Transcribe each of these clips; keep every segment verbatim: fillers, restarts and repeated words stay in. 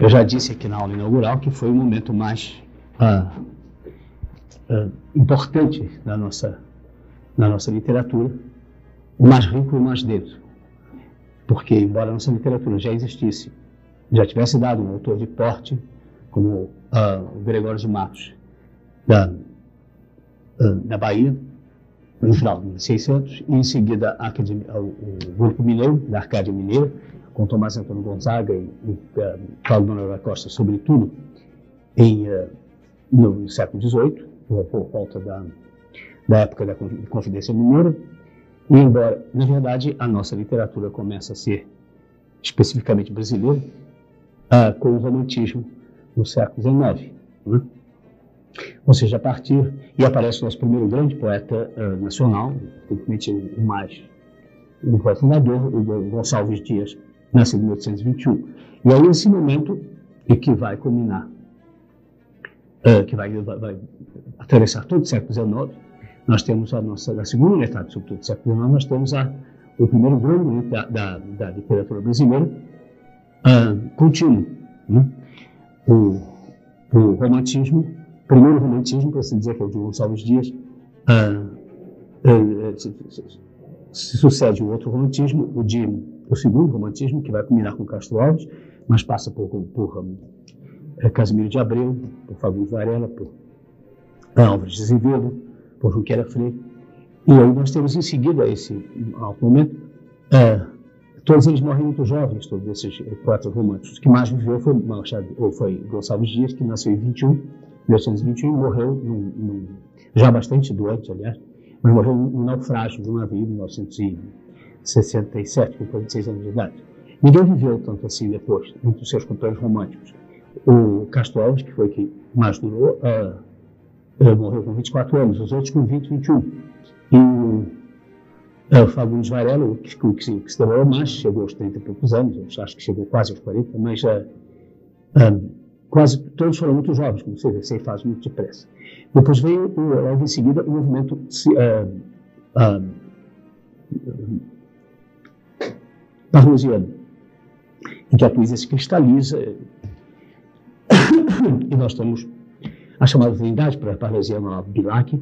Eu já disse aqui na aula inaugural que foi o momento mais ah, ah, importante da nossa, da nossa literatura, o mais rico e o mais denso. Porque, embora a nossa literatura já existisse, já tivesse dado um autor de porte, como ah, o Gregório de Matos, da, ah, da Bahia, no final de mil e seiscentos, e em seguida a academia, o, o Grupo Mineiro, da Arcádia Mineira, com Tomás Antônio Gonzaga e, e uh, Paulo Manuel da Costa, sobretudo em, uh, no, no século dezoito, por, por volta da, da época da Confidência Mineira. E embora, na verdade, a nossa literatura começa a ser especificamente brasileira, uh, com o romantismo no século dezenove. Né? Ou seja, a partir... E aparece o nosso primeiro grande poeta uh, nacional, evidentemente o mais... o poeta fundador, o Gonçalves Dias, nasceu em mil oitocentos e vinte e um. E aí, nesse momento, e que vai culminar, uh, que vai, vai, vai atravessar todo o século dezenove, nós temos a nossa, na segunda metade, sobretudo do século dezenove, nós temos a, o primeiro grande momento da, da, da literatura brasileira uh, contínuo. Né? O, o romantismo, o primeiro romantismo, para se dizer que é o de Gonçalves Dias, uh, uh, uh, se, se, se sucede o outro romantismo, o de o segundo romantismo, que vai culminar com Castro Alves, mas passa por, por, por um, é, Casimiro de Abreu, por Fagundes Varela, por Álvares de Azevedo, por Junqueira Freire. E aí nós temos em seguida esse alto momento, é, todos eles morrem muito jovens, todos esses poetas românticos. O que mais viveu foi, Machado, ou foi Gonçalves Dias, que nasceu em vinte e um, mil oitocentos e vinte e um, e morreu num, num, já bastante doente, aliás, mas morreu num naufrágio de um navio em mil novecentos e sessenta e sete, com quarenta e seis anos de idade. Ninguém viveu tanto assim depois, entre os seus companheiros românticos. O Castro Alves, que foi que mais durou, uh, uh, morreu com vinte e quatro anos, os outros com vinte, vinte e um. E o uh, Fagundes Varela, o que, que, que se demorou mais, chegou aos trinta e poucos anos, acho que chegou quase aos quarenta, mas uh, uh, quase todos foram muito jovens, como você vê, sem faz muito depressa. Depois veio, logo em seguida, o movimento uh, uh, parnasiano, em que a poesia se cristaliza, e nós temos a chamada divindade para parnasiano, Bilac,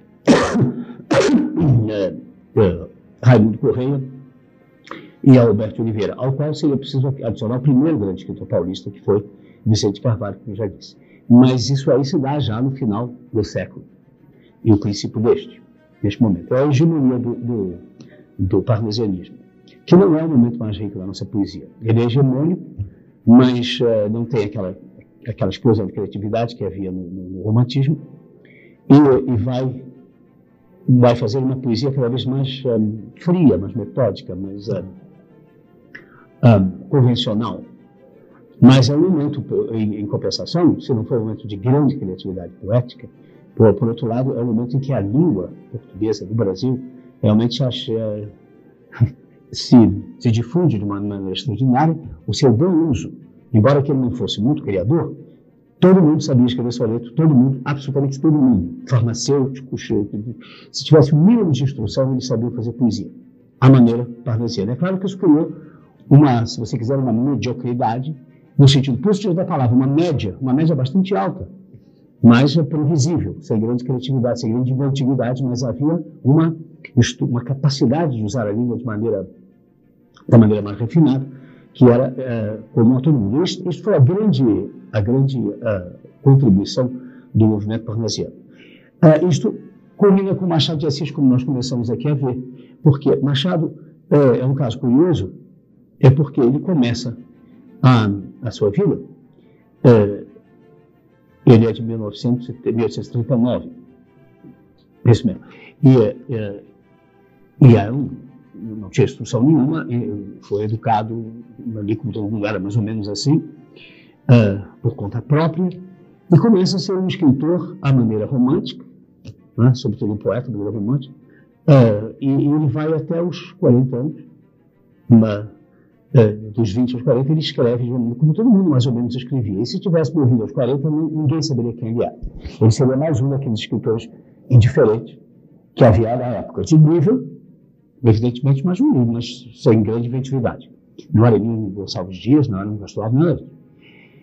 é, é, Raimundo Correia e Alberto Oliveira, ao qual seria preciso adicionar o primeiro grande escritor paulista, que foi Vicente Carvalho, como eu já disse. Mas isso aí se dá já no final do século, e o princípio deste, neste momento. É a hegemonia do, do, do parnasianismo, que não é o momento mais rico da nossa poesia. Ele é hegemônico, mas uh, não tem aquela, aquela explosão de criatividade que havia no, no, no romantismo, e, e vai, vai fazer uma poesia cada vez mais um, fria, mais metódica, mais um, um, convencional. Mas é um momento, em, em compensação, se não for um momento de grande criatividade poética, por, por outro lado, é um momento em que a língua portuguesa do Brasil realmente acha... Se, se difunde de uma maneira extraordinária o seu bom uso. Embora que ele não fosse muito criador, todo mundo sabia escrever soneto, todo mundo, absolutamente todo mundo, farmacêuticos, se tivesse o mínimo de instrução, eles sabiam fazer poesia, à maneira parnasiana. É claro que isso criou uma, se você quiser, uma mediocridade, no sentido positivo da palavra, uma média, uma média bastante alta, mas previsível, sem grande criatividade, sem grande inventividade, mas havia uma, uma capacidade de usar a língua de maneira da maneira mais refinada, que era é, comum a todo mundo. Isso, isso foi a grande, a grande uh, contribuição do movimento parnasiano. Uh, isto culmina com Machado de Assis, como nós começamos aqui a ver, porque Machado é, é um caso curioso, é porque ele começa a, a sua vida, é, ele é de mil novecentos e trinta e nove, isso mesmo, e, é, e é um não tinha instrução nenhuma, e foi educado ali como todo mundo era, mais ou menos assim, uh, por conta própria, e começa a ser um escritor à maneira romântica, né, sobretudo um poeta à maneira romântica, uh, e, e ele vai até os quarenta anos, uma, uh, dos vinte aos quarenta, ele escreve como todo mundo mais ou menos escrevia, e se tivesse morrido aos quarenta, ninguém saberia quem ele era. Ele seria mais um daqueles escritores indiferentes que havia na época, de nível, evidentemente, mais um livro, mas sem grande inventividade. Não era nenhum Gonçalves Dias, não era um Castro Alves, nada.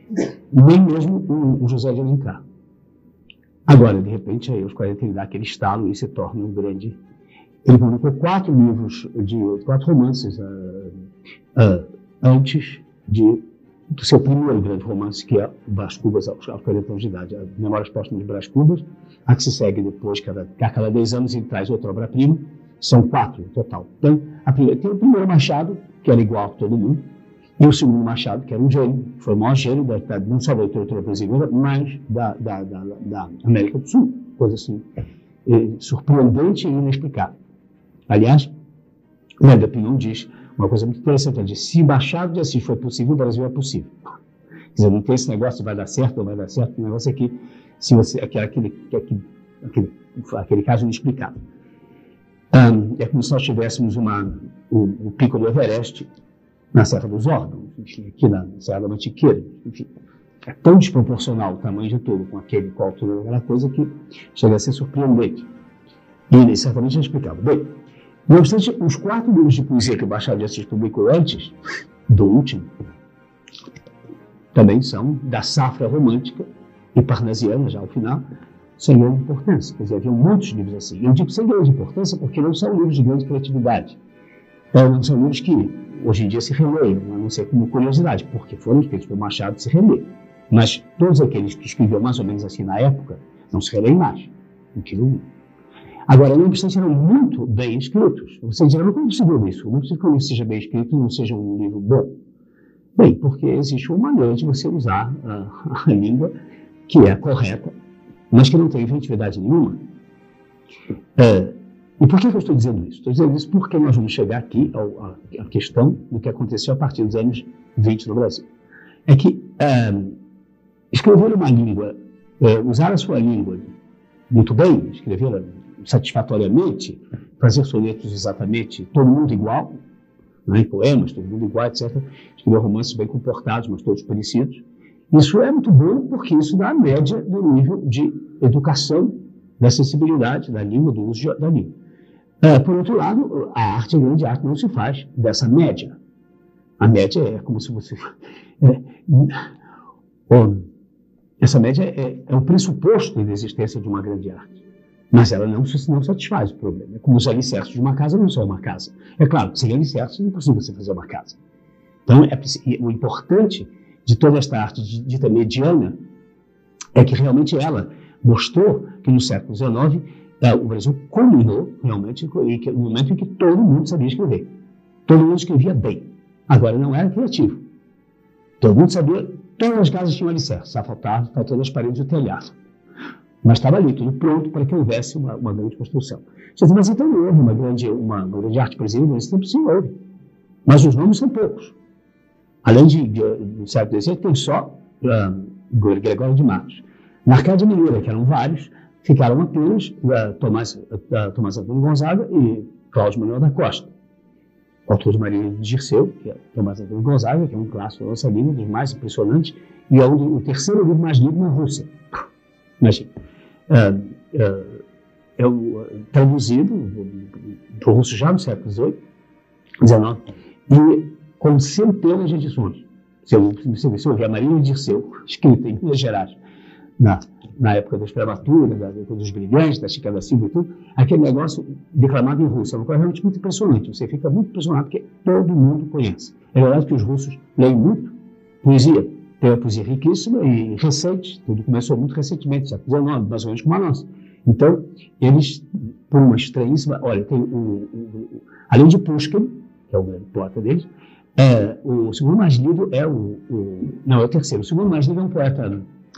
nem mesmo o, o José de Alencar. Agora, de repente, aí aos quarenta ele dá aquele estalo e se torna um grande... Ele publicou quatro livros, de quatro romances uh, uh, antes de, do seu primeiro grande romance, que é Brás Cubas, aos, aos quarenta anos de idade, a Memórias Póstumas de Brás Cubas, a que se segue depois, cada, a cada dez anos ele traz outra obra-prima, são quatro no total. Então, a primeira, tem o primeiro Machado, que era igual a todo mundo, e o segundo Machado, que era um gênio, foi o maior gênio, da, da, não só da literatura brasileira, mas da, da, da, da América do Sul, coisa assim, eh, surpreendente e inexplicável. Aliás, o Hélio Pinhon diz uma coisa muito interessante, ele diz, se Machado de Assis foi possível, o Brasil é possível. Quer dizer, não tem esse negócio de vai dar certo ou vai dar certo, o negócio é que, se você, aquele, aquele, aquele, aquele caso inexplicável. Um, é como se nós tivéssemos uma, o, o pico do Everest na Serra dos Órgãos, enfim, aqui na Serra da Mantiqueira, enfim. É tão desproporcional o tamanho de tudo com aquele, com a altura daquela coisa que chega a ser surpreendente. E ele certamente não explicava. Bem, não obstante, os quatro livros de poesia que o Machado de Assis publicou antes do último também são da safra romântica e parnasiana, já ao final, sem grande importância. Quer dizer, havia muitos livros assim. Eu digo sem grande importância porque não são livros de grande criatividade. Então, não são livros que hoje em dia se releiam, a não ser como curiosidade, porque foram escritos por Machado de se reler. Mas todos aqueles que escreviam mais ou menos assim na época, não se releem mais. Não. Agora, não obstante, eram muito bem escritos. Você dirá, mas como é possível isso? Não é possível que um livro seja bem escrito e não seja um livro bom. Bem, porque existe uma maneira de você usar a, a língua que é correta, mas que não tem inventividade nenhuma. É, e por que eu estou dizendo isso? Estou dizendo isso porque nós vamos chegar aqui à questão do que aconteceu a partir dos anos vinte no Brasil. É que é, escrever uma língua, é, usar a sua língua muito bem, escrevê-la satisfatoriamente, fazer sonetos exatamente, todo mundo igual, né, poemas, todo mundo igual, etcétera. Escrever romances bem comportados, mas todos parecidos. Isso é muito bom porque isso dá a média do nível de educação, da sensibilidade da língua, do uso da língua. É, por outro lado, a arte, a grande arte, não se faz dessa média. A média é como se você... É, bom, essa média é, é o pressuposto da existência de uma grande arte. Mas ela não, não satisfaz o problema. É como os alicerces de uma casa não são uma casa. É claro que sem alicerces é impossível você fazer uma casa. Então, é, o importante de toda esta arte dita mediana é que realmente ela mostrou que no século dezenove é, o Brasil culminou realmente no momento em que todo mundo sabia escrever. Todo mundo escrevia bem. Agora não era criativo. Todo mundo sabia, todas as casas tinham alicerce, só faltava, faltando as paredes do telhado. Mas estava ali, tudo pronto para que houvesse uma, uma grande construção. Mas então não houve uma grande, uma, uma grande arte brasileira, nesse tempo sim houve. Mas os nomes são poucos. Além de, de, do século dezoito, tem só uh, Gregório de Matos. Na Arcádia Mineira, que eram vários, ficaram apenas uh, Tomás, uh, Tomás Antônio Gonzaga e Cláudio Manuel da Costa. Autor de Maria de Dirceu, que é Tomás Antônio Gonzaga, que é um clássico da nossa língua, dos mais impressionantes, e é um, o terceiro livro mais lido na Rússia. Imagina. Uh, uh, é o, traduzido do russo já no século dezoito, dezenove, e com centenas de edições. Você, você, você ouve a Maria de Dirceu, escrita em Minas Gerais, na, na época da escravatura, da, dos brilhantes, da Chica da Silva e tudo, aquele negócio declamado em russo. É uma coisa realmente muito impressionante. Você fica muito impressionado porque todo mundo conhece. É verdade que os russos leem muito poesia. Tem uma poesia riquíssima e recente, tudo começou muito recentemente, século dezenove, mais ou menos como a nossa. Então, eles, por uma estranhíssima... Olha, tem o, o, o, além de Pushkin, que é o grande poeta deles, é, o segundo mais lido é o, o... Não, é o terceiro. O segundo mais lido é um poeta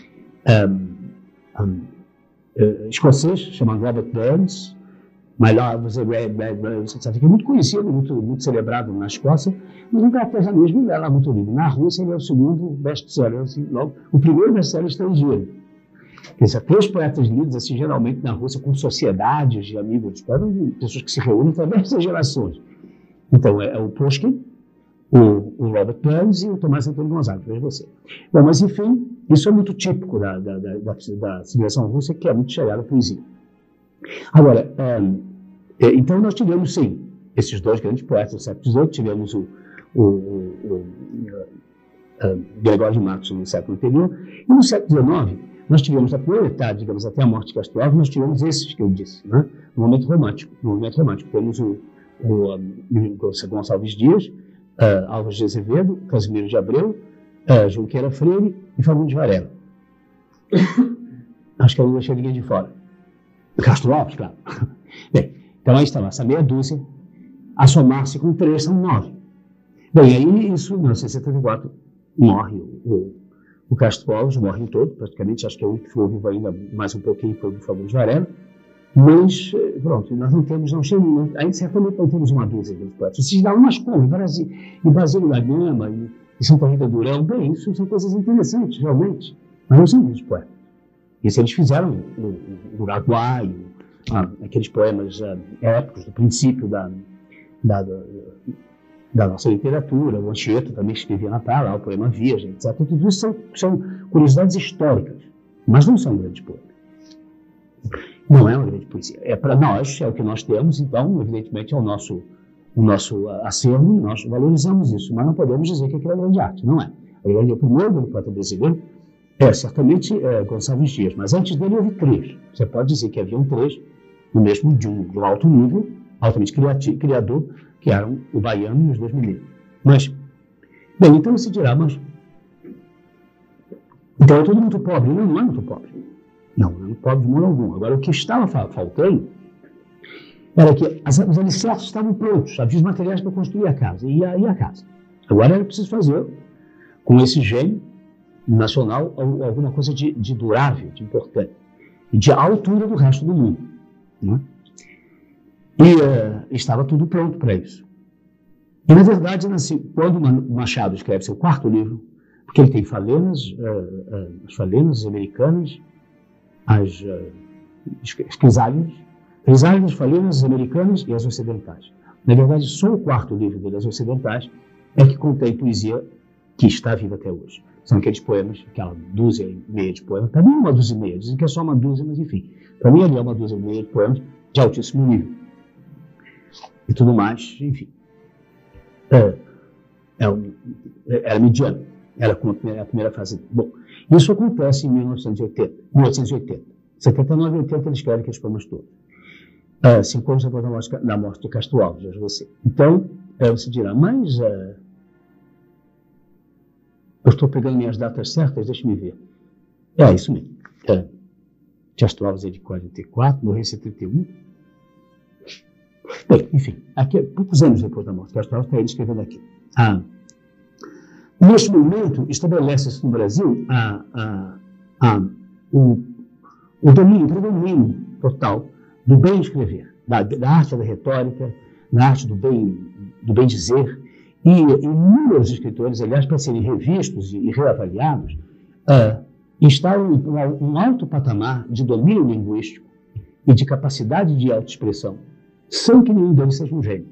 um, um, um, escocês, chamado Robert Burns. My Love was a Red, Red Rose, etcétera, que é muito conhecido, muito, muito celebrado na Escócia, mas no Inglaterra mesmo ele é lá muito lido. Na Rússia ele é o segundo best-seller, assim, logo, o primeiro best-seller estrangeiro. Quer dizer, três poetas lidos, assim, geralmente na Rússia, com sociedades de amigos dos poetas, pessoas que se reúnem através das gerações. Então, é, é o Pushkin, o, o Robert Burns e o Tomás Antônio Gonzaga, veja você. Bom, mas enfim, isso é muito típico da, da, da, da, da civilização russa, que é muito chegada à poesia. Agora, é, então nós tivemos, sim, esses dois grandes poetas do século dezoito, tivemos o, o, o, uh, Gregório de Matos no século anterior. E no século dezenove, nós tivemos a primeira etapa, digamos, até a morte de Castro Alves, nós tivemos esses que eu disse, né? No momento romântico. No momento romântico, temos o, o, um, Gonçalves Dias, uh, Álvares de Azevedo, Casimiro de Abreu, uh, Junqueira Freire e Fagundes Varela. Acho que eu não deixei ninguém de fora. Castro Alves, claro. Bem, então aí está essa meia dúzia, a somar-se com três são nove. Bem, aí isso, em mil novecentos e setenta e quatro, morre o, o, o Castro Alves, morre em todo, praticamente, acho que é o que ficou vivo ainda mais um pouquinho foi o do Fagundes Varela, mas, pronto, nós não temos, não chegamos, aí certamente não temos uma dúzia de poetas. Se dá umas como, em Brasil, em Basílio da Gama, em, em Santa Rita Durão, bem, isso são coisas interessantes, realmente, mas não são muitos poetas. Isso eles fizeram no Uruguai, ah, aqueles poemas ah, épicos do princípio da, da, da, da nossa literatura. O Anchieta também escrevia na tala, o poema Virgem, etcétera. Tudo isso são, são curiosidades históricas, mas não são grandes poemas. Não é uma grande poesia. É para nós, é o que nós temos, então, evidentemente, é o nosso, o nosso acervo, e nós valorizamos isso, mas não podemos dizer que aquilo é grande arte, não é. A grande, o primeiro grande poeta brasileiro é, certamente, é, Gonçalves Dias, mas antes dele houve três. Você pode dizer que haviam três, no mesmo de um, de um alto nível, altamente criativo, criador, que eram o Baiano e os dois mineiros. Mas, bem, então se dirá, mas... Então é todo muito pobre. Não, não é muito pobre. Não, não é muito pobre de modo algum. Agora, o que estava faltando era que as, os alicerces estavam prontos, havia os materiais para construir a casa, e a, e a casa. Agora era preciso fazer, com esse gênio nacional, alguma coisa de, de durável, de importante, e de altura do resto do mundo. Né? E uh, estava tudo pronto para isso. E, na verdade, assim, quando Machado escreve seu quarto livro, porque ele tem falenas, uh, uh, as falenas americanas, as uh, crisálidas, crisálidas, falenas americanas e as ocidentais. Na verdade, só o quarto livro dele, as ocidentais, é que contém poesia que está viva até hoje. São aqueles poemas, aquela dúzia e meia de poemas, para mim é uma dúzia e meia, dizem que é só uma dúzia, mas enfim, para mim ali é uma dúzia e meia de poemas de altíssimo nível. E tudo mais, enfim. É, é um, era mediano, era como a primeira, a primeira fase. Bom, isso acontece em mil novecentos e oitenta, mil oitocentos e oitenta. setenta e nove e oitenta ele escreve aqueles poemas todos. É, cinco anos depois da morte, da morte de Castro Alves, veja você. Então, é, você dirá, mas... É, eu estou pegando minhas datas certas, deixe-me ver. É isso mesmo. É. Castro Alves é de quarenta e quatro, morreu em setenta e um. Bem, enfim, aqui, poucos anos depois da morte de Castro Alves, está ele escrevendo aqui. Ah, neste momento, estabelece-se no Brasil a, a, a, o, o domínio, o predomínio total do bem escrever, da, da arte da retórica, da arte do bem, do bem dizer. E inúmeros escritores, aliás, para serem revistos e reavaliados, uh, instalam um, um alto patamar de domínio linguístico e de capacidade de autoexpressão, sem que nenhum deles seja um gênio.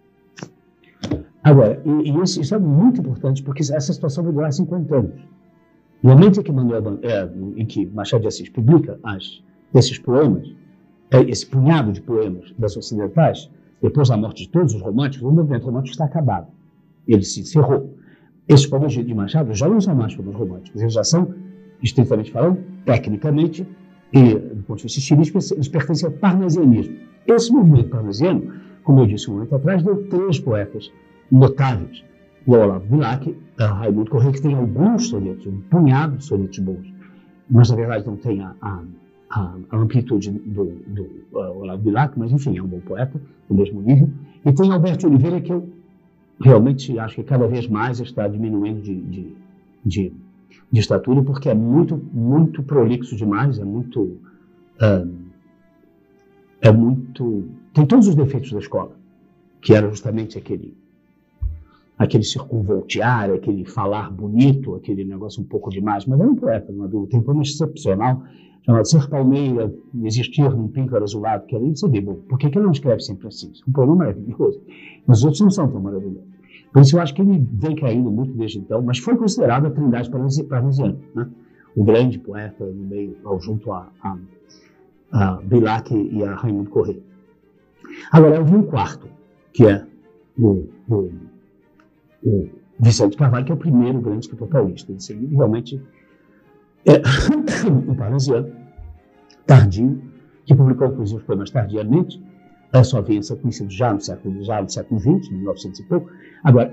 Agora, e, e isso, isso é muito importante, porque essa situação vai durar cinquenta anos. No momento em que, Manuel, é, em que Machado de Assis publica as, esses poemas, é, esse punhado de poemas das ocidentais, depois da morte de todos os românticos, o movimento romântico está acabado. Ele se encerrou. Esses poemas de Machado já não são mais poemas românticos, eles já são, estritamente falando, tecnicamente, e do ponto de vista estilístico, eles pertencem ao parnasianismo. Esse movimento parnasiano, como eu disse um momento atrás, deu três poetas notáveis. O Olavo Bilac, Raimundo Corrêa, que tem alguns sonetos, um punhado de sonetos bons, mas na verdade não tem a, a, a, a amplitude do, do uh, Olavo Bilac, mas enfim, é um bom poeta, do mesmo nível. E tem Alberto Oliveira, que eu realmente acho que cada vez mais está diminuindo de, de, de, de estatura, porque é muito, muito prolixo demais, é muito, uh, é muito, tem todos os defeitos da escola, que era justamente aquele, aquele circunvoltear, aquele falar bonito, aquele negócio um pouco demais, mas era um poeta, não há dúvida. Tem um poema excepcional, chamado Ser Palmeira, Existir num Píncaro Azulado, que ali você vê, bom, por que ele não escreve sempre assim? É um poema maravilhoso, mas os outros não são tão maravilhosos. Por isso eu acho que ele vem caindo muito desde então, mas foi considerado a trindade parnasiana, né? O grande poeta no meio, junto a, a, a Bilac e a Raimundo Corrêa. Agora, eu vi um quarto, que é o, o, o, Vicente Carvalho, que é o primeiro grande escritor paulista. Esse livro realmente é um parnasiano tardio, que publicou inclusive os poemas tardiamente. A sua vivência conhecida já no século, já no século vinte, mil e novecentos e pouco. Agora,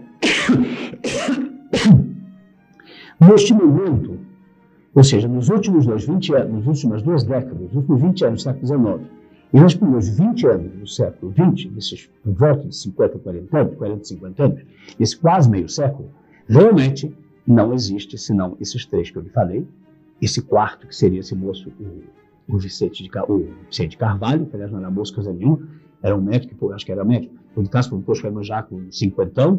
neste momento, ou seja, nos últimos dois, vinte anos, nas últimas duas décadas, nos últimos vinte anos do século dezenove, e nos primeiros vinte anos do século vinte, desses por volta de cinquenta, quarenta anos, quarenta, cinquenta anos, esse quase meio século, realmente não existe senão esses três que eu lhe falei, esse quarto que seria esse moço, o, o, Vicente, de, o Vicente Carvalho, que aliás não era moço coisa nenhuma, era um médico, pô, acho que era médico, no caso, publicou os poemas já com cinquentão,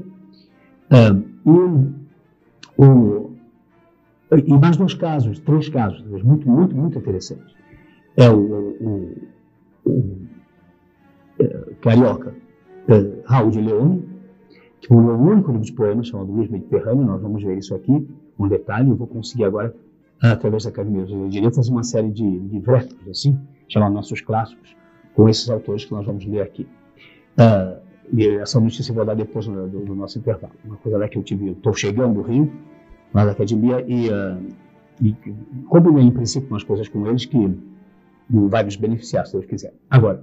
um, e, o, e mais dois casos, três casos, muito, muito, muito interessantes. É o, o, o, o é, carioca é, Raul de Leone, que publicou um único livro de poemas chamado Luz Mediterrâneo. Nós vamos ver isso aqui, um detalhe. Eu vou conseguir agora, através da Academia de Direito, fazer uma série de, de versos, assim, chamados Nossos Clássicos, com esses autores que nós vamos ler aqui. Uh, e essa notícia eu vou dar depois do, do, do nosso intervalo. Uma coisa lá que eu tive, eu estou chegando do Rio, lá da Academia, e, uh, e combinei em princípio umas coisas com eles que vai nos beneficiar, se Deus quiser. Agora,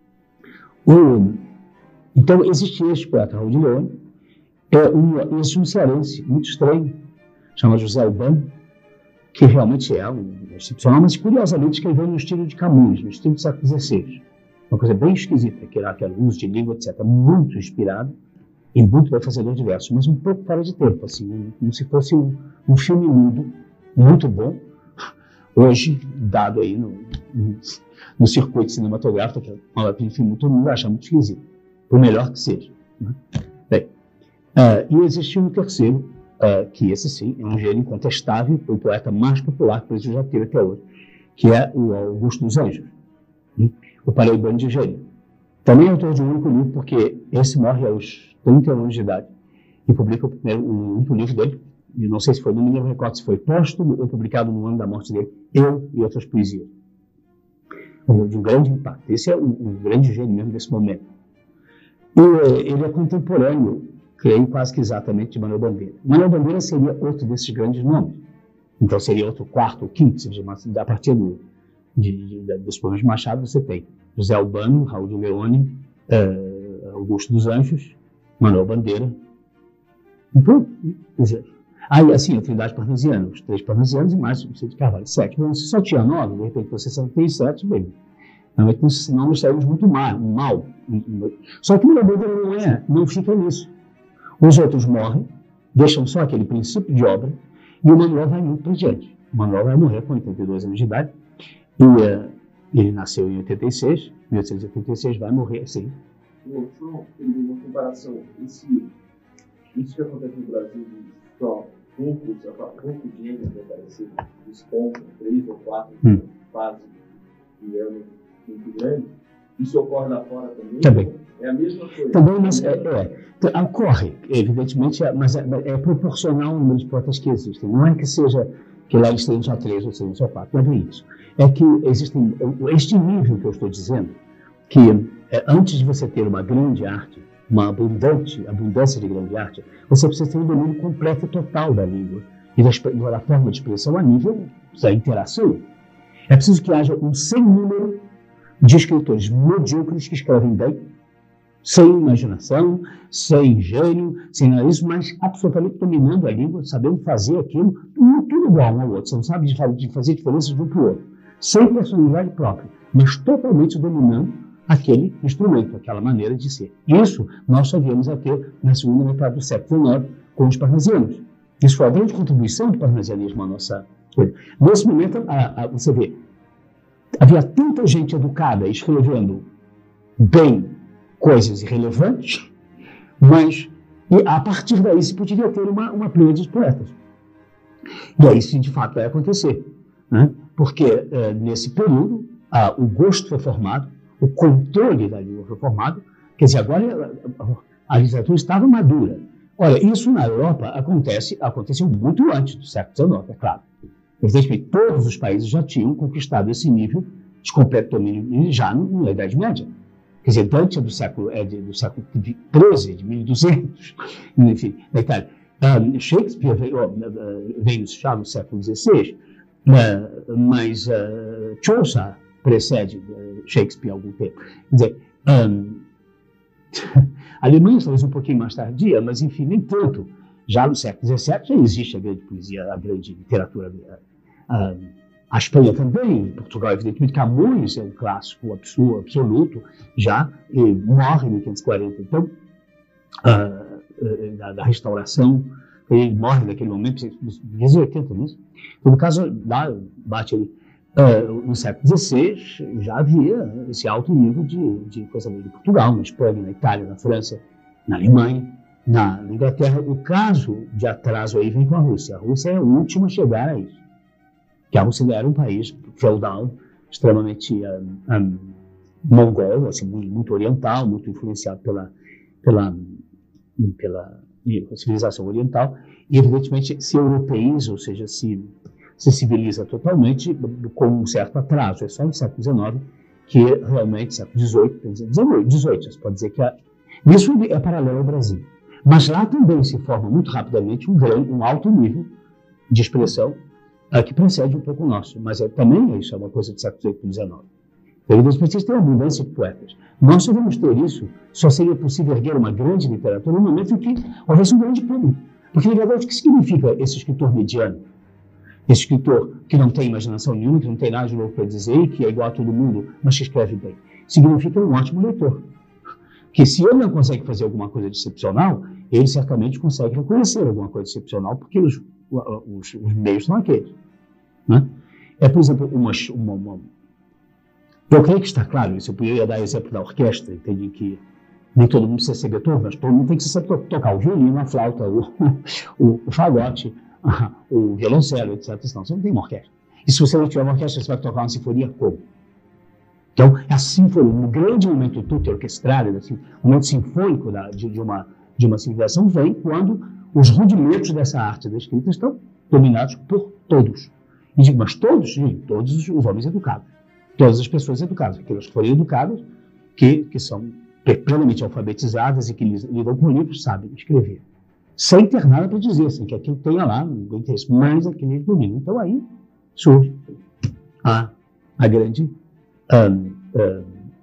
o, então existe este poeta Raul de Leone, é um, existe um cearense muito estranho, chamado José Albano, que realmente é um excepcional, mas curiosamente escreveu no estilo de Camões, no estilo do século dezesseis. Uma coisa bem esquisita, que era aquele uso de língua, etcétera, muito inspirado e muito bem fazedor de versos, mas um pouco fora de tempo, assim, um, como se fosse um, um filme mudo, muito bom, hoje, dado aí no, no, no circuito cinematográfico, que é uma filme muito mundo, acha muito esquisito, por melhor que seja. Né? Bem, uh, e existe um terceiro, uh, que esse sim, é um gênio incontestável, o poeta mais popular que o Brasil já teve até hoje, que é o Augusto dos Anjos. O paraibano de gênio. Também é autor de um único livro, porque esse morre aos trinta anos de idade e publica o primeiro, um único livro dele, e não sei se foi, não me recordo se foi póstumo ou publicado no ano da morte dele, Eu e Outras Poesias. De um grande impacto. Esse é um, um grande gênio mesmo desse momento. E ele é contemporâneo, creio quase que exatamente, de Manuel Bandeira. Manuel Bandeira seria outro desses grandes nomes. Então seria outro quarto ou quinto, se chama, a partir do De, de, dos poemas de Machado, você tem José Albano, Raul de Leone, uh, Augusto dos Anjos, Manuel Bandeira. Então, quer dizer, aí assim, a Trindade Parnasiana, os três parnasianos e mais o Vicente Carvalho, sete. Então, se só tinha nove, de repente você só tem sete, bem. Não nos saímos muito mal, mal. Só que Manuel Bandeira não é, não fica nisso. Os outros morrem, deixam só aquele princípio de obra, e o Manuel vai muito para diante. O Manuel vai morrer com oitenta e dois anos de idade. E, uh, ele nasceu em oitenta e seis, mil oitocentos e oitenta e seis, vai morrer assim. João, uma comparação, esse, isso que acontece no Brasil, só poucos, poucos gêneros que apareceram, despontam, três ou quatro hum. fases de ano muito grande, isso ocorre lá fora também? Também. É a mesma coisa? Também, mas é, é, ocorre, evidentemente, é, mas é, é proporcional ao número de poetas que existem. Não é que seja que lá eles tenham só três ou só quatro, não é isso. É que existem, este nível que eu estou dizendo, que é, antes de você ter uma grande arte, uma abundante, abundância de grande arte, você precisa ter um domínio completo e total da língua e da, da forma de expressão a nível da interação. É preciso que haja um sem número de escritores medíocres que escrevem bem, sem imaginação, sem gênio, sem nada disso, mas absolutamente dominando a língua, sabendo fazer aquilo, tudo igual um ao outro. Você não sabe de fazer diferenças de um para o outro. Sem personalidade própria, mas totalmente dominando aquele instrumento, aquela maneira de ser. Isso nós só viemos a ter na segunda metade do século dezenove com os parnasianos. Isso foi a grande contribuição do parnasianismo à nossa coisa. Nesse momento, a, a, você vê, havia tanta gente educada escrevendo bem coisas irrelevantes, mas e a partir daí se poderia ter uma, uma plena de poetas. E aí isso de fato vai acontecer, né? Porque eh, nesse período ah, o gosto foi formado, o controle da língua foi formado, quer dizer, agora a, a literatura estava madura. Olha, isso na Europa acontece, aconteceu muito antes do século dezenove, é claro. Evidentemente, todos os países já tinham conquistado esse nível de completo domínio já na Idade Média. Quer dizer, Dante é do século, é de, do século treze, de mil e duzentos, enfim, na Itália. Uh, Shakespeare veio, uh, veio já no século dezesseis, uh, mas uh, Chaucer precede uh, Shakespeare há algum tempo. Quer dizer, um, a Alemanha talvez um pouquinho mais tardia, mas enfim, nem tanto. Já no século dezessete já existe a grande poesia, a grande literatura. Uh, a Espanha também, Portugal, evidentemente, Camões é um clássico absoluto, já e morre em mil quinhentos e quarenta. Então, uh, uh, da, da restauração, ele morre naquele momento, mil quinhentos e oitenta, não é isso? Então, no caso, lá bate ali. Uh, no século dezesseis já havia esse alto nível de, de coisa de Portugal, na Espanha, na Itália, na França, na Alemanha, na, na Inglaterra. O caso de atraso aí vem com a Rússia. A Rússia é a última a chegar a isso. Que a Rússia era um país feudal, extremamente um, um, mongol, assim, muito, muito oriental, muito influenciado pela, pela, pela civilização oriental, e evidentemente se europeiza, ou seja, se se civiliza totalmente com um certo atraso. É só no século dezenove que realmente, século dezoito, dezoito, você pode dizer que... A... Isso é paralelo ao Brasil. Mas lá também se forma muito rapidamente um, grande, um alto nível de expressão uh, que precede um pouco o nosso. Mas é, também isso é uma coisa do século dezoito e dezenove. Evidentemente, vocês têm abundância de poetas. Nós só vamos ter isso, só seria possível erguer uma grande literatura no momento em que houvesse um grande público. Porque, na verdade, o que significa esse escritor mediano? Esse escritor que não tem imaginação nenhuma, que não tem nada de novo para dizer, que é igual a todo mundo, mas que escreve bem. Significa um ótimo leitor. Que se ele não consegue fazer alguma coisa de excepcional, ele certamente consegue reconhecer alguma coisa de excepcional, porque os, os, os meios são aqueles. Né? É, por exemplo, uma, uma, uma... Eu creio que está claro isso. Eu ia dar exemplo da orquestra, entendi que nem todo mundo precisa ser Beethoven, mas todo mundo tem que saber tocar o violino, a flauta, o, o, o fagote, o violoncelo, etcétera. Senão você não tem uma orquestra. E se você não tiver uma orquestra, você vai tocar uma sinfonia como? Então, a sinfonia, um grande momento tutti orquestrale, assim, um momento sinfônico da, de, de, uma, de uma civilização, vem quando os rudimentos dessa arte da escrita estão dominados por todos. E digo, mas todos, sim, todos os homens educados, todas as pessoas educadas, aquelas que forem educadas, que, que são plenamente alfabetizadas e que lidam com livros, sabem escrever. Sem ter nada para dizer, sem que aquilo tenha lá um interesse, mas aquele domínio. Então aí surge a, a grande um, um,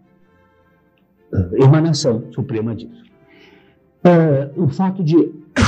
um, emanação suprema disso. Uh, o fato de,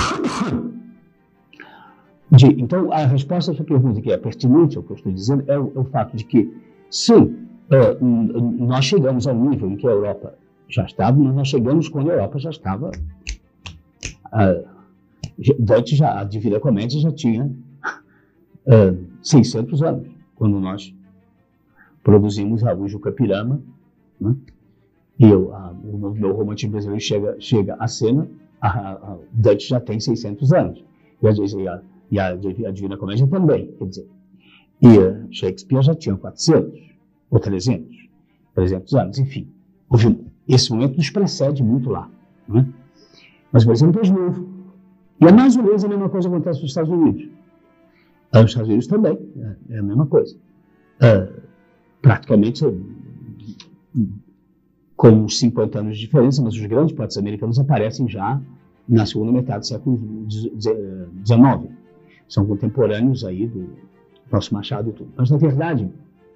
de... Então, a resposta à sua pergunta, que é pertinente ao que eu estou dizendo, é o, é o fato de que, sim, uh, nós chegamos ao nível em que a Europa já estava, mas nós chegamos quando a Europa já estava... Uh, Antes, já, a Divina Comédia já tinha uh, seiscentos anos, quando nós produzimos a Juca Pirama, né? E eu, a, o meu romantismo brasileiro chega, chega à cena, a, a Dante já tem seiscentos anos, e a, e a, e a, a Divina Comédia também, quer dizer, e uh, Shakespeare já tinha quatrocentos, ou trezentos, trezentos anos, enfim. Houve, esse momento nos precede muito lá, né? Mas, por exemplo, é novo. E é mais ou menos a mesma coisa que acontece nos Estados Unidos. Ah, nos Estados Unidos também, é, é a mesma coisa. Ah, praticamente com uns cinquenta anos de diferença, mas os grandes poetas americanos aparecem já na segunda metade do século dezenove. São contemporâneos aí do nosso Machado e tudo. Mas, na verdade,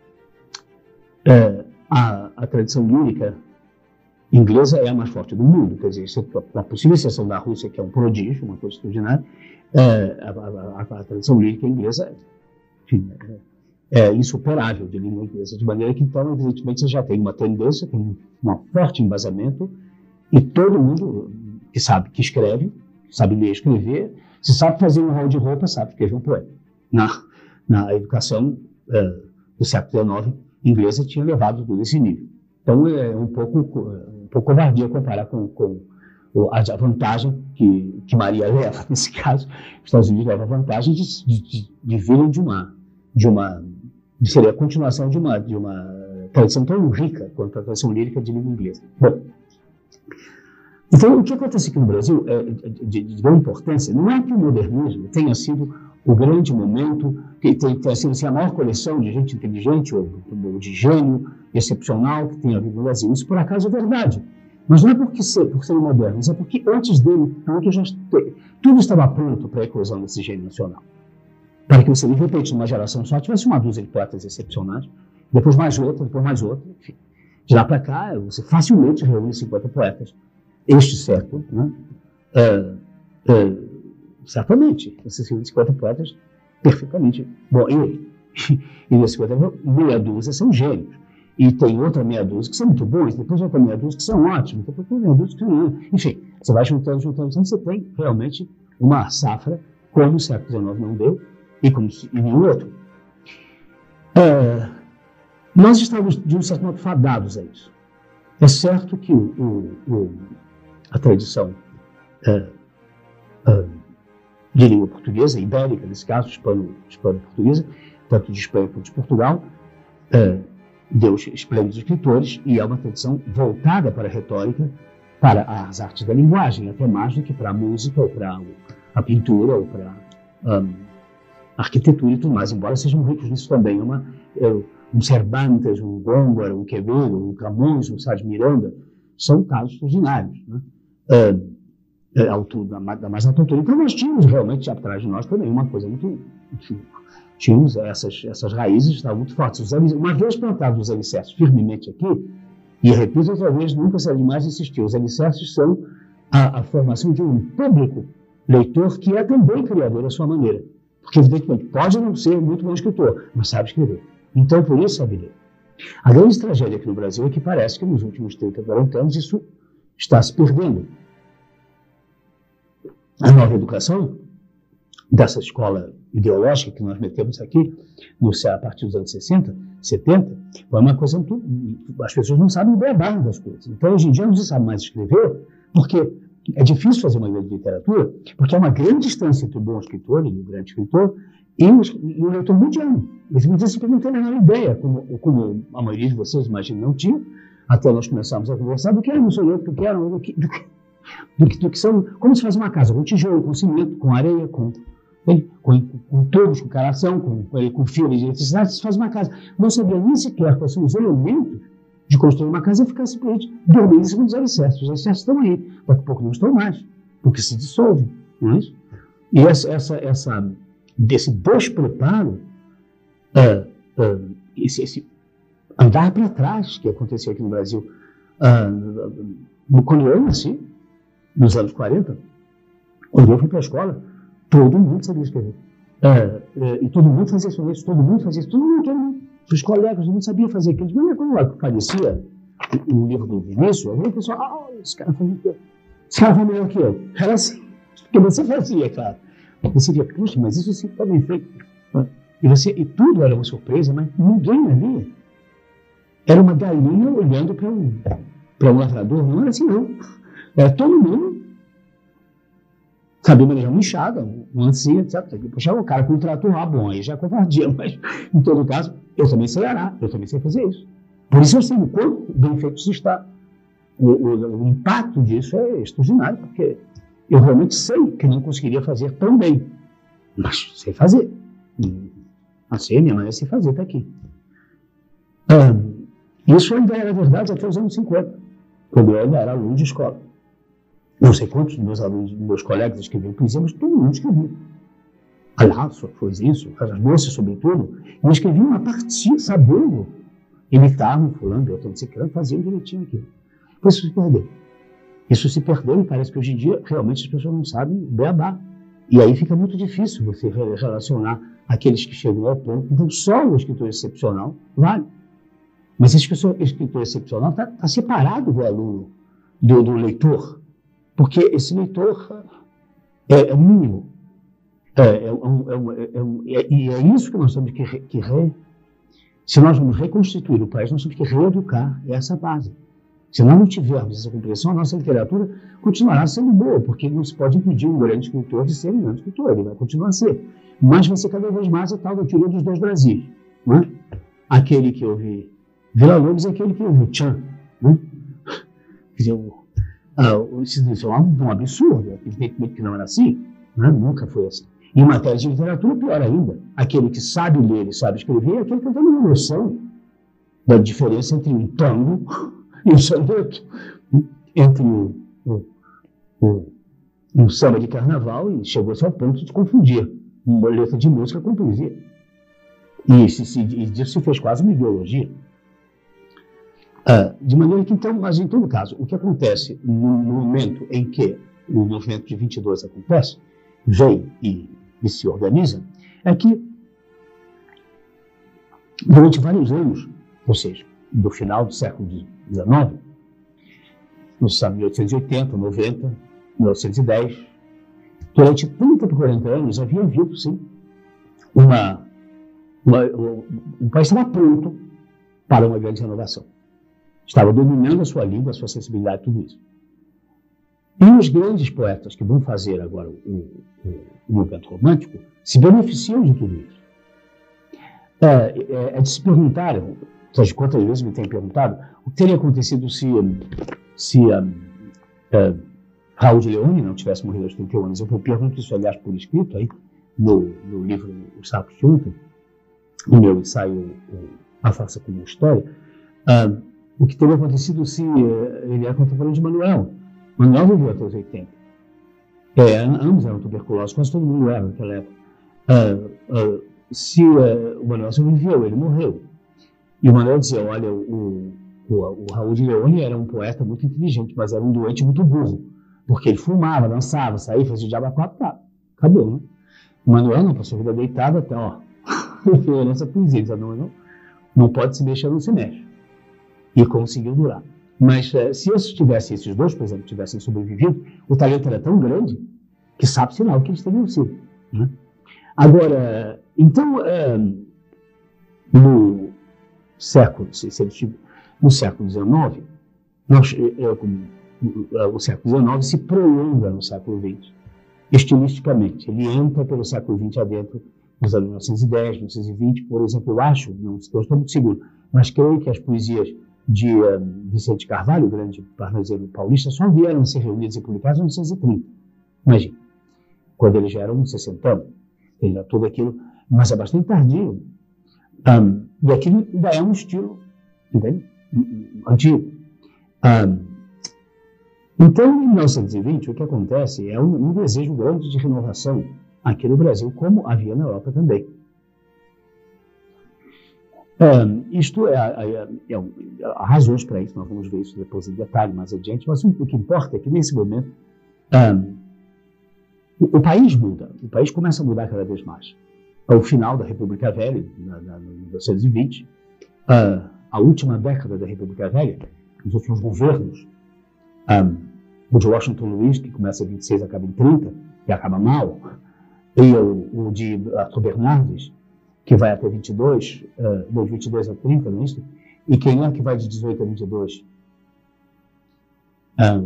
é, a, a tradição lírica inglesa é a mais forte do mundo, quer dizer, a possível exceção da Rússia, que é um prodígio, uma coisa extraordinária, é, a, a, a, a tradição lírica inglesa enfim, é, é insuperável de língua inglesa, de maneira que, então, evidentemente, você já tem uma tendência, tem um forte embasamento, e todo mundo que sabe que escreve, sabe ler e escrever, se sabe fazer um rol de roupa, sabe escrever um poema. Na, na educação é, do século dezenove inglesa tinha levado todo esse nível. Então, é um pouco, um pouco covardia comparar com, com a vantagem que, que Maria leva, nesse caso, os Estados Unidos levam a vantagem de, de, de virem de uma, de uma, de ser a continuação de uma, de uma tradição tão rica quanto a tradição lírica de língua inglesa. Bom, então, o que acontece aqui no Brasil é de, de grande importância, não é que o modernismo tenha sido o grande momento, que tem, tem sido assim, a maior coleção de gente inteligente, ou, ou de gênio excepcional que tem havido no Brasil. Isso, por acaso, é verdade. Mas não é porque ser, por serem modernos, é porque antes dele, antes já, tudo estava pronto para a eclosão desse gênio nacional. Para que você, de repente, numa geração só, tivesse uma dúzia de poetas excepcionais, depois mais outra, depois mais outra, enfim. De lá para cá, você facilmente reúne cinquenta poetas. Este século, né? Uh, uh, certamente, você reúne cinquenta poetas perfeitamente. Bom, e, e desses cinquenta, meia dúzia são gênios. E tem outra meia dúzia que são muito bons, depois outra meia dúzia que são ótimos, depois outra meia dúzia que são... Enfim, você vai juntando, juntando, juntando, você tem realmente uma safra, como o século dezenove não deu, e como e nenhum outro. É, nós estávamos, de um certo modo, fadados a isso. É certo que o, o, o, a tradição é, é, de língua portuguesa, ibérica, nesse caso, hispano-portuguesa, tanto de Espanha quanto de Portugal, é, deu esplêndidos escritores, e é uma tradição voltada para a retórica, para as artes da linguagem, até mais do que para a música, ou para a pintura, ou para um, a arquitetura e tudo mais, embora sejam ricos nisso também. Uma, um Cervantes, um Góngora, um Quevedo, um Camões, um Sá de Miranda, são casos extraordinários, né? Uh, a altura, da, da mais alta altura. Então nós tínhamos realmente atrás de nós também uma coisa muito... Enfim, tínhamos essas, essas raízes, estavam muito fortes. Uma vez plantados os alicerces firmemente aqui, e repito outra vez, nunca será demais insistir, os alicerces são a, a formação de um público leitor que é também criador à sua maneira. Porque, evidentemente, pode não ser muito bom escritor, mas sabe escrever. Então, por isso, sabe ler. A grande tragédia aqui no Brasil é que parece que nos últimos trinta, quarenta anos isso está se perdendo. A nova educação, dessa escola ideológica que nós metemos aqui, no, a partir dos anos sessenta, setenta, foi uma coisa muito... As pessoas não sabem o barra das coisas. Então, hoje em dia, não se sabe mais escrever, porque é difícil fazer uma grande literatura, porque há uma grande distância entre o bom escritor e o grande escritor e o, e o leitor mediano. Eles muitas vezes não têm a menor ideia, como, como a maioria de vocês, imagino, não tinha, até nós começarmos a conversar, do que era o mussolete, do que era, do que, do que, do que, do que são, como se faz uma casa, com tijolo, com cimento, com areia, com... Com, com, com tubos, com caração, com, com, com fios de eletricidade, se faz uma casa. Não sabia nem sequer quais são os elementos de construir uma casa e ficar simplesmente dormindo em cima dos alicerces. Os alicerces estão aí, daqui a pouco não estão mais, porque se dissolvem, não é isso? E essa, essa, essa, desse despreparo, uh, uh, esse, esse andar para trás que aconteceu aqui no Brasil, uh, quando eu nasci, nos anos quarenta, quando eu fui para a escola, todo mundo sabia escrever. É, é, e todo mundo fazia isso, todo mundo fazia isso, todo mundo, todo mundo. Os colegas, todo mundo sabia fazer aquilo. Mas quando aparecia o livro do Vinícius, eu vi o pessoal, ah, esse cara foi melhor, esse cara foi melhor que eu. Era assim, porque você fazia, claro. Você via, puxa, mas isso sim está bem feito. E, você, e tudo era uma surpresa, mas ninguém ali era uma galinha olhando para um, para um lavrador. Não era assim, não. Era todo mundo sabia manejar uma enxada, um ancinho, etcétera. Puxava o cara com um trator, ah, bom, aí já é covardia, mas em todo caso, eu também sei arar, eu também sei fazer isso. Por isso eu sei o quanto bem feito isso está. O, o, o impacto disso é extraordinário, porque eu realmente sei que não conseguiria fazer tão bem, mas sei fazer. Assim, minha maneira de sei fazer está aqui. Ah, isso ainda era verdade até os anos cinquenta, quando eu ainda era aluno de escola. Não sei quantos dos meus alunos, meus colegas escreviam poesia, mas todo mundo escrevia. Alhaço, foi isso, as moças, sobretudo, e escreviam a partir, sabendo, imitavam fulano, Beltrano, Ciclano, faziam direitinho aquilo. Pois isso se perdeu. Isso se perdeu e parece que hoje em dia, realmente, as pessoas não sabem beabá. E aí fica muito difícil você relacionar aqueles que chegam ao ponto. Então, só o escritor excepcional vale. Mas esse escritor excepcional está tá separado do aluno, do, do leitor. Porque esse leitor é, é mínimo. É, é, um, é, um, é, um, é, e é isso que nós temos que, re, que re, se nós vamos reconstituir o país, nós temos que reeducar essa base. Se nós não tivermos essa compreensão, a nossa literatura continuará sendo boa, porque não se pode impedir um grande escritor de ser um grande escritor, ele vai continuar a ser. Mas vai ser cada vez mais a tal da teoria dos dois Brasis. Não é? Aquele que ouve Villa-Lobos é aquele que ouve Tchan. Né? Quer dizer, o Uh, isso é um, um absurdo, evidentemente que não era assim, né? Nunca foi assim. Em matéria de literatura, pior ainda, aquele que sabe ler e sabe escrever é aquele que não tem noção da diferença entre um tango e um soneto. entre o, o, o, o samba de carnaval e chegou-se ao ponto de confundir uma letra de música com poesia. E, se, se, e disso se fez quase uma ideologia. Ah, de maneira que, então, mas em todo caso, o que acontece no, no momento em que o movimento de vinte e dois acontece, vem e, e se organiza, é que durante vários anos, ou seja, do final do século dezenove, nos anos mil oitocentos e oitenta, noventa, mil novecentos e dez, durante trinta por quarenta anos havia havido, sim, uma, uma, o, o país estava pronto para uma grande renovação. Estava dominando a sua língua, a sua sensibilidade, tudo isso. E os grandes poetas que vão fazer agora o, o, o movimento romântico se beneficiam de tudo isso. É, é, é de se perguntar, de quantas vezes me tem perguntado, o que teria acontecido se, se um, uh, Raul de Leone não tivesse morrido aos trinta e um anos. Eu pergunto isso, aliás, por escrito, aí, no, no livro Os Sapos de Ontem, no meu ensaio A Farsa como História. Uh, o que teria acontecido se uh, ele era contemporâneo de Manuel. Manuel viveu até os oitenta. É, ambos eram tuberculosos, quase todo mundo era naquela época. Uh, uh, se uh, o Manuel sobreviveu, ele morreu. E o Manuel dizia, olha, o, o, o Raul de Leone era um poeta muito inteligente, mas era um doente muito burro, porque ele fumava, dançava, saía, fazia o diabo a quatro, tá, acabou, né? O Manuel não passou a vida deitado até, ó, essa poesia, ele dizia, não, não, não pode se mexer, não se mexe. E conseguiu durar. Mas uh, se esses tivessem, esses dois, por exemplo, tivessem sobrevivido, o talento era tão grande que sabe-se lá o que eles teriam sido, né? Agora, então, uh, no século, se, se eles, no século dezenove, nós, eu, o século dezenove se prolonga no século vinte, estilisticamente. Ele entra pelo século vinte adentro, nos anos mil novecentos e dez, mil novecentos e vinte, por exemplo, eu acho, não estou muito seguro, mas creio que as poesias de uh, Vicente Carvalho, o grande parnaseiro paulista, só vieram a ser reunidas e publicadas em mil novecentos e trinta. Imagina, quando ele já era um sessentão, ele já tudo aquilo, mas é bastante tardio. Um, e aquilo ainda é um estilo, entende? Antigo. Um, então, em mil novecentos e vinte, o que acontece é um, um desejo grande de renovação aqui no Brasil, como havia na Europa também. Um, isto é, é, é, é há razões para isso, nós vamos ver isso depois em detalhe mais adiante, mas o que importa é que nesse momento um, o, o país muda, o país começa a mudar cada vez mais. Ao final da República Velha, na, na, em mil novecentos e vinte, uh, a última década da República Velha, os últimos governos, um, o de Washington Luiz, que começa em vinte e seis e acaba em trinta, e acaba mal, e o, o de Arthur Bernardes, que vai até vinte e dois, uh, de vinte e dois a trinta, não é isso? E quem é que vai de dezoito a vinte e dois? Um,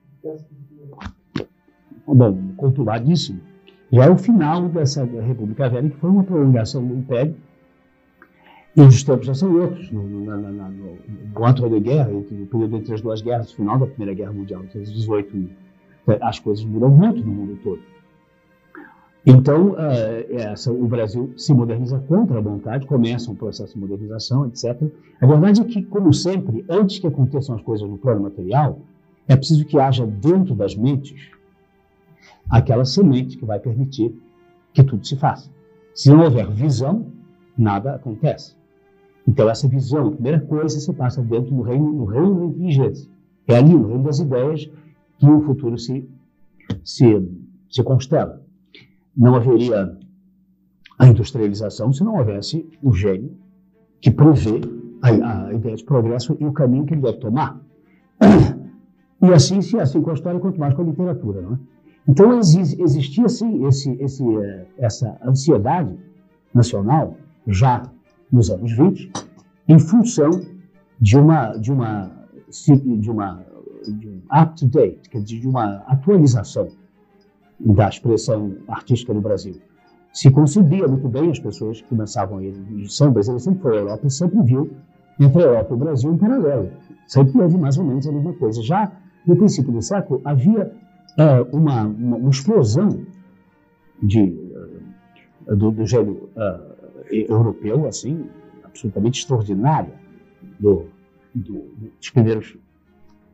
bom, conturbadíssimo. Já é o final dessa República Velha, que foi uma prolongação do Império, e os tempos já são outros. No, no, no, no, no entre-guerra, no período entre as duas guerras, final da Primeira Guerra Mundial, mil novecentos e dezoito, as coisas mudam muito no mundo todo. Então, uh, essa, o Brasil se moderniza contra a vontade, começa um processo de modernização, etcétera. A verdade é que, como sempre, antes que aconteçam as coisas no plano material, é preciso que haja dentro das mentes aquela semente que vai permitir que tudo se faça. Se não houver visão, nada acontece. Então, essa visão, a primeira coisa, se passa dentro do reino, no reino da inteligência. É ali, no reino das ideias, que o futuro se, se, se constela. Não haveria a industrialização se não houvesse o gênio que prevê a, a ideia de progresso e o caminho que ele deve tomar. E assim, se assim com a história, quanto mais com a literatura, não é? Então, existia, sim, esse, esse, essa ansiedade nacional, já nos anos vinte, em função de uma, de uma, de uma de um up-to-date, quer dizer, de uma atualização da expressão artística no Brasil. Se concebia muito bem, as pessoas que começavam a ir de São Brasileiro, sempre foi a Europa, e sempre viu entre a Europa e o Brasil um paralelo. Sempre houve mais ou menos a mesma coisa. Já no princípio do século, havia uh, uma, uma, uma explosão de, uh, do, do gênio uh, europeu, assim, absolutamente extraordinária, do, do, dos primeiros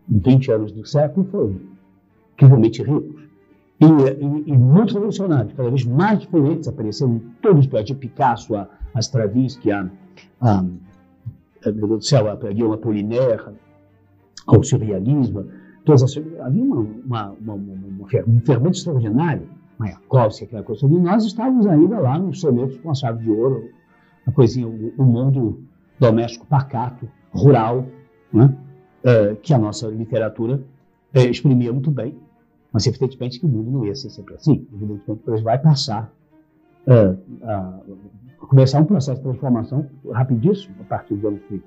vinte anos do século foram incrivelmente ricos e, e, e muito revolucionários, cada vez mais diferentes, apareceram todos perto de Picasso, a, a Stravinsky, a, a, a, meu Deus do céu, a Guillaume Apollinaire, ao surrealismo, todas as, havia uma, uma, uma, uma, um fermento extraordinário, Mayakovsky, aquela coisa, e nós estávamos ainda lá nos sonetos com a chave de ouro, a coisinha, o, o mundo doméstico pacato, rural, né? uh, que a nossa literatura uh, exprimia muito bem, mas evidentemente que o mundo não ia ser sempre assim, evidentemente que vai passar uh, a começar um processo de transformação rapidíssimo a partir dos anos trinta.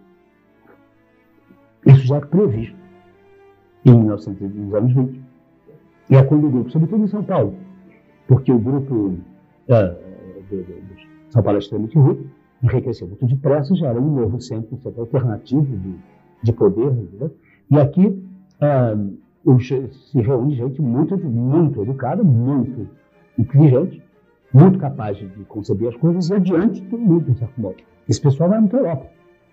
Isso já é previsto em mil e novecentos, nos anos vinte. E é quando o grupo, sobretudo em São Paulo, porque o grupo uh, de, de, de São Paulo é extremamente rico, enriqueceu muito depressa, já era um novo centro, um centro alternativo de, de poder, né? E aqui uh, os, se reúne gente muito, muito educada, muito inteligente, muito capaz de conceber as coisas e adiante de todo mundo, de certo modo. Esse pessoal vai para a Europa.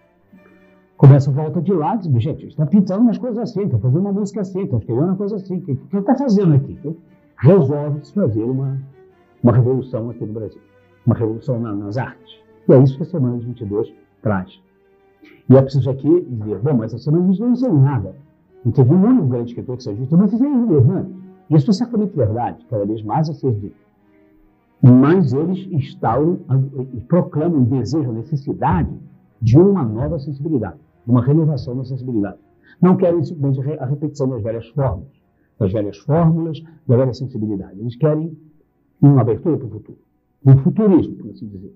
Começa a volta de lá e diz, gente, está pintando umas coisas assim, está fazendo uma música assim, está escrevendo uma coisa assim, o que ele está fazendo aqui? Então, resolve-se fazer uma, uma revolução aqui no Brasil, uma revolução na, nas artes. E é isso que a Semana de vinte e dois traz. E é preciso aqui dizer, bom, mas a Semana de vinte e dois não são nada. Não teve um único grande escritor que seja justo, mas fizeram relevante. E isso é certamente verdade, cada vez mais a ser dito. Mas eles instauram e proclamam o desejo, a necessidade de uma nova sensibilidade, de uma renovação da sensibilidade. Não querem simplesmente a repetição das velhas formas, das velhas fórmulas, da velha sensibilidade. Eles querem uma abertura para o futuro, um futurismo, por assim dizer.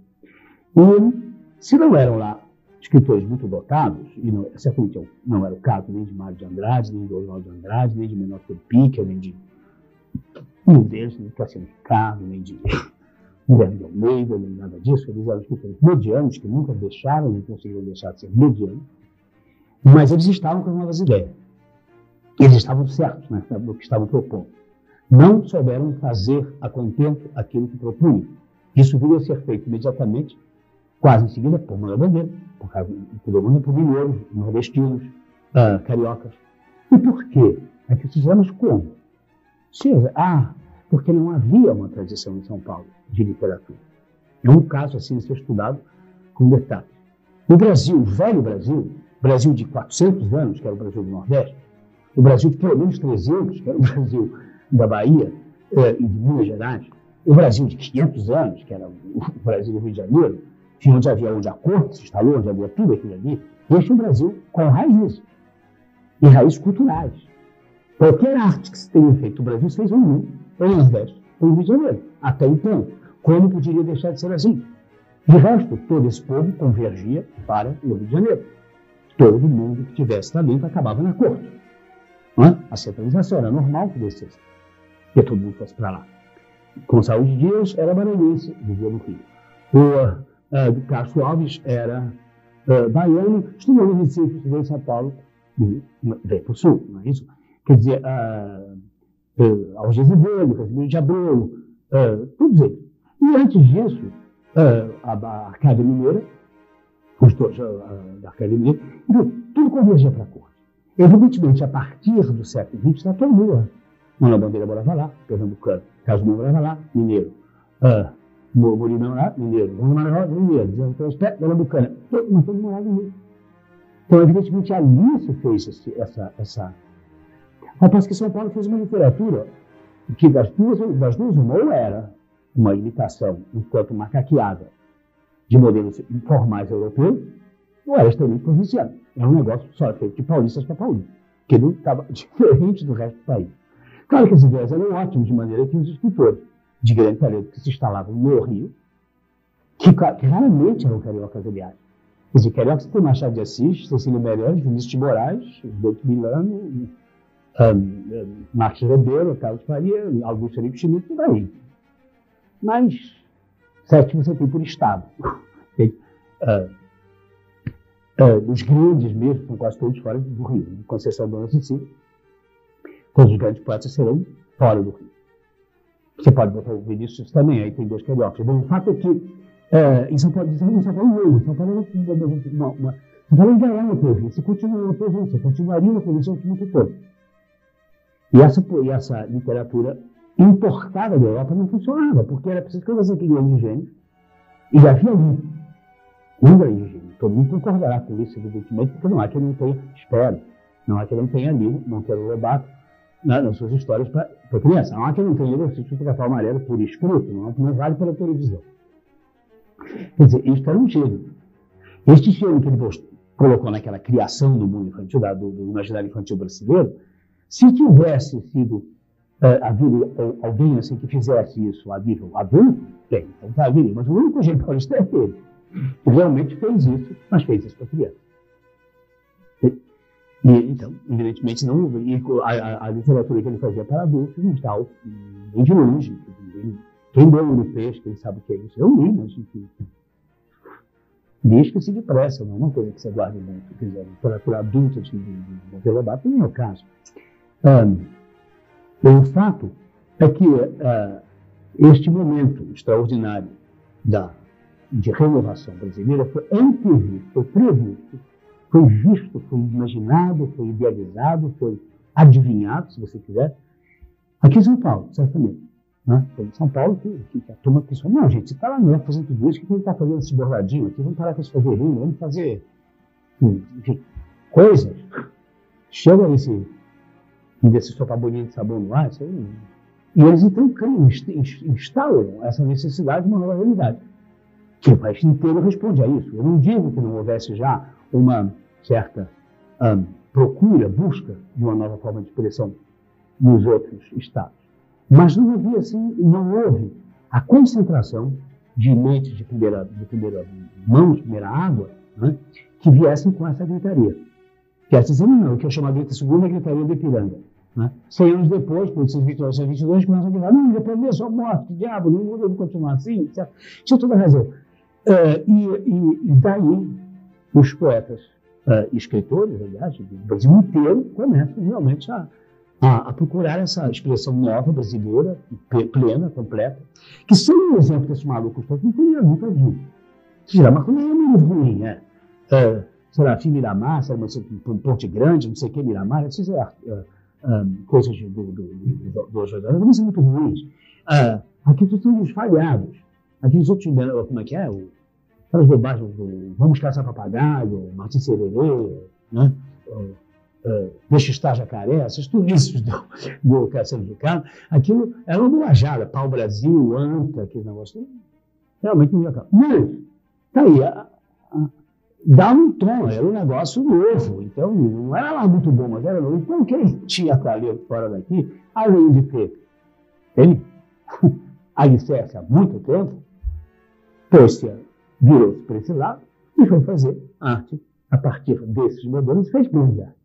E se não eram lá escritores muito dotados, e não, certamente não era o caso nem de Mário de Andrade, nem de Oswaldo de Andrade, nem de Menor Pica, nem de nenhum deles, nem de Cassiano Ricardo, nem de Guilherme de Almeida, nem nada disso. Eles eram escritores medianos, que nunca deixaram, não conseguiram deixar de ser medianos, mas eles estavam com novas ideias. Eles estavam certos, né, no que estavam propondo. Não souberam fazer a contento aquilo que propunham. Isso viria a ser feito imediatamente, quase em seguida, por Manuel Bandeira, por todo mundo, por mineiros, nordestinos, uh, cariocas. E por quê? É que fizemos como? Seja, ah, porque não havia uma tradição em São Paulo de literatura. É um caso assim a ser estudado com detalhe. No Brasil, o velho Brasil, Brasil de quatrocentos anos, que era o Brasil do Nordeste, o Brasil de pelo menos trezentos, que era o Brasil da Bahia eh, e de Minas Gerais, o Brasil de quinhentos anos, que era o Brasil do Rio de Janeiro, onde havia onde a corte se instalou, onde havia tudo aquilo ali, este é um Brasil com raízes, e raízes culturais. Qualquer arte que se tenha feito no Brasil se fez no mundo, ou no Nordeste, ou no Rio de Janeiro. Até então, como poderia deixar de ser assim? De resto, todo esse povo convergia para o Rio de Janeiro. Todo mundo que tivesse talento acabava na corte. Não é? A centralização era normal que descesse, que todo mundo fosse para lá. Gonçalves Dias era maranhense, vivia no Rio. O uh, Castro Alves era uh, baiano, estudou no Recife, estudou em São Paulo, e veio para o Sul, não é isso? Quer dizer, uh, uh, Algés Azevedo, Casimiro de Abreu, uh, todos eles. E antes disso, uh, a, a Arcádia Mineira, os dois uh, da Arcádia Mineira, então, tudo convergia para a corte. Evidentemente, a partir do século vinte, está todo mundo lá. Manuel Bandeira morava lá, pernambucano, Carlos Moura morava lá, mineiro. Uh, Morimão lá, mineiro. Vamos Marajó, mineiro. Pernambucana, todo mundo morava no Rio. Então, evidentemente, ali se fez esse, essa... essa... Mas que São Paulo fez uma literatura que das duas, das duas uma, ou era uma imitação, enquanto macaqueada, de modelos informais europeus, ou era extremamente provinciano. Era um negócio só feito de paulistas para paulistas, que não estava diferente do resto do país. Claro que as ideias eram ótimas, de maneira que os escritores de grande talento que se instalavam no Rio, que, que raramente eram cariocas, aliás. Quer dizer, cariocas tem Machado de Assis, Cecília Meirelles, Vinícius de Moraes, Bento Milano, um, um, Marcos Ribeiro, Carlos Faria, Augusto Felipe Schmidt, por aí. Mas, sete você tem por estado. Tem, uh, uh, os grandes mesmo, são quase todos fora do Rio. Conceição Dona Cecília, todos os grandes poetas serão fora do Rio. Você pode botar o Vinícius também, aí tem dois cariocas. Bom, o fato é que é, em São Paulo, em São Paulo não, em São Paulo era uma, uma, Então ele já é uma província, continua uma província, continuaria uma província o tempo todo. E essa, e essa literatura importada da Europa não funcionava, porque era preciso que eu fosse aquele grande gênio, e já havia um, um grande gênio. Todo mundo concordará com isso, evidentemente, porque não há que ele não tenha, espero, não há que ele não tenha lido Monteiro Lobato né, nas suas histórias para criança. Não há que ele não tenha lido o Sítio do Pica-Pau Amarelo por escrito, não, não vale pela televisão. Quer dizer, isto era um gênio. Este gênio que ele colocou naquela criação do mundo infantil, do, do imaginário infantil brasileiro, se tivesse sido uh, havido alguém assim, que fizesse isso a nível adulto, bem, então tá, haveria. Mas o único gênio paulista é ele, que realmente fez isso, mas fez isso para criança. E, então, evidentemente, não, e a, a, a literatura que ele fazia para adultos não está bem de longe. Quem leu Europeias, quem sabe o que é isso? Eu li, mas enfim. Diz-se depressa, não é uma coisa que você guarde muito. Quer dizer, literatura adulta de Monteiro Lobato não é o caso. Um, o fato é que uh, este momento extraordinário da, de renovação brasileira foi antevisto, foi previsto, foi visto, foi imaginado, foi idealizado, foi adivinhado, se você quiser, aqui em São Paulo, certamente. Né? Foi em São Paulo que, que, que a turma pensou, não, gente, você está lá mesmo fazendo tudo isso, o que ele está fazendo esse borradinho aqui? Vamos parar com esse fazerino, vamos fazer, enfim, coisas. Chega esse, desse sopa bonito de sabão no ar, isso aí, e eles então criam, instalam essa necessidade de uma nova realidade, que o país inteiro responde a isso. Eu não digo que não houvesse já uma certa um, procura, busca de uma nova forma de expressão nos outros estados. Mas não havia assim, não houve a concentração de mentes de primeira, de primeira mão, de primeira água, né, que viessem com essa gritaria. Quer dizer, não, o que eu chamo de segunda gritaria do Ipiranga. Né? Cem anos depois, por esses vinte e vinte e dois, começam a dizer, não, independência, só morte, que diabo, não muda de continuar assim, etcétera. Tinha toda a razão. Uh, e, e, e daí, os poetas uh, escritores, aliás, do Brasil inteiro, começam realmente a A, a procurar essa expressão nova, brasileira, plena, completa, que sem um exemplo desse maluco todo, não teria nunca visto. Será, mas como é um livro ruim, é? Uh, Serafim Miramar, Ponte Grande, não sei o que, Miramar, essas uh, uh, coisas do, do, do, do José, também são muito ruins. Uh, aqui tu tem os falhados. Aqui os outros, como é que é? O, aquelas bobagens do Vamos Caçar Papagaio, Martim Sererê, né? Uh, Uh, Deixa estar Jacaré, essas turistas do, do Castelo de Carlos, aquilo era uma bolajada, Pau Brasil, Anta, aquele negócio, realmente não ia acabar. Mas, tá aí, a, a, dá um tom, era um negócio novo, então não era lá muito bom, mas era novo. Então, o que ele tinha para ler fora daqui, além de ter ele alicerce há muito tempo, pôs-se, virou-se para esse lado e foi fazer arte a partir desses modelos e fez grande arte.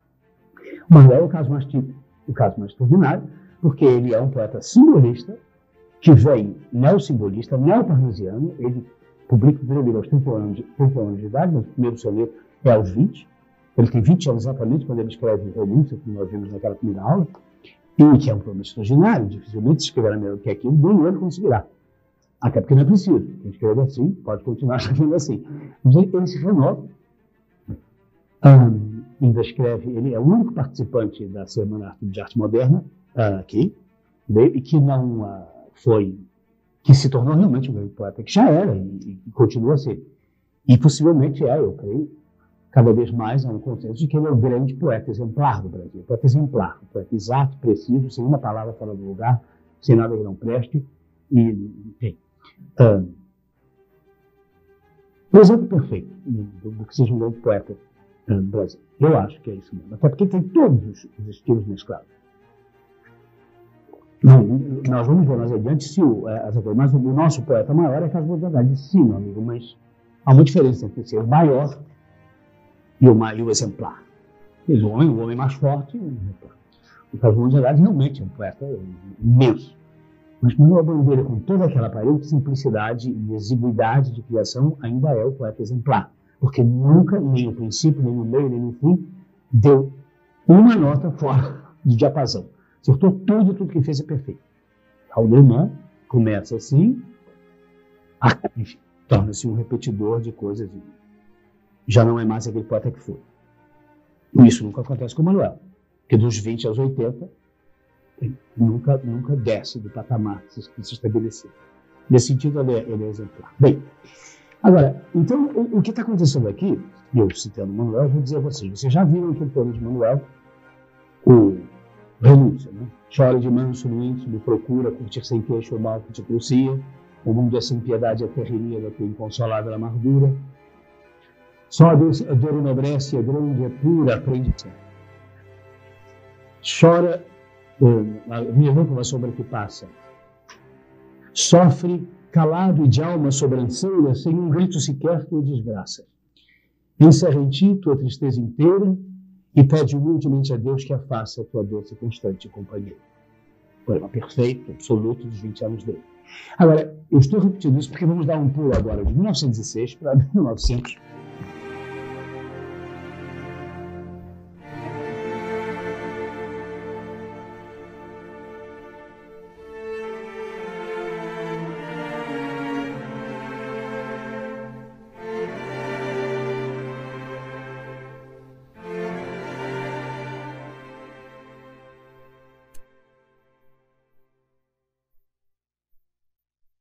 O Manuel é o caso mais típico, o caso mais extraordinário, porque ele é um poeta simbolista, que vem neossimbolista, neoparnasiano. Ele publica o primeiro livro aos trinta anos, trinta anos de idade, mas o primeiro soneto é aos vinte. Ele tem vinte anos exatamente quando ele escreve Renúncia, que nós vimos naquela primeira aula, e que é um poema extraordinário, dificilmente se escreverá melhor do que aquilo, nem ele conseguirá. Até porque não é preciso. Quem escreve assim pode continuar escrevendo assim. Mas ele, ele se renova. Um, ainda escreve, ele é o único participante da Semana de Arte Moderna uh, aqui, e que não uh, foi, que se tornou realmente um grande poeta, que já era e, e continua a ser. E possivelmente é, eu creio, cada vez mais há um consenso de que ele é o grande poeta exemplar do Brasil, poeta exemplar, poeta exato, preciso, sem uma palavra fora do lugar, sem nada que não preste, e, enfim. Uh, o exemplo perfeito do, do que seja um grande poeta no Brasil. Eu acho que é isso mesmo. Até porque tem todos os, os estilos mesclados. Não, nós vamos ver mais adiante se o, essa coisa, mas o nosso poeta maior é Carlos de Andrade. Sim, meu amigo, mas há uma diferença entre ser o maior e o, e o exemplar. O homem, o homem mais forte, o Carlos de Andrade realmente é um poeta imenso. Mas quando a bandeira com toda aquela aparente simplicidade e exiguidade de criação, ainda é o poeta exemplar. Porque nunca, nem no princípio, nem no meio, nem no fim, deu uma nota fora do diapasão. Acertou tudo, tudo que fez é perfeito. Aldemar começa assim, enfim, torna-se um repetidor de coisas já não é mais aquele poeta que foi. E isso nunca acontece com o Manuel, porque dos vinte aos oitenta, ele nunca, nunca desce do patamar que se estabeleceu. Nesse sentido, ele é, ele é exemplar. Bem, agora, então, o, o que está acontecendo aqui, e eu citando o Manuel, vou dizer a vocês, vocês já viram aquele poema de Manuel, o Renúncia, né? Chora de manso no íntimo, procura curtir sem queixo o mal que te crucia, o mundo é sem piedade, a terreria da tua inconsolável amargura. Só a dor, a dor enobrece, é grande, é pura, aprende sempre. Chora, a minha irmã como a sombra que passa. Sofre, calado e de alma sobrancelha, sem um grito sequer tua desgraça. Encerra em ti tua tristeza inteira e pede humildemente a Deus que afaste a tua doce e constante companheira. Poema perfeito, absoluto dos vinte anos dele. Agora, eu estou repetindo isso porque vamos dar um pulo agora de mil novecentos e seis para mil e novecentos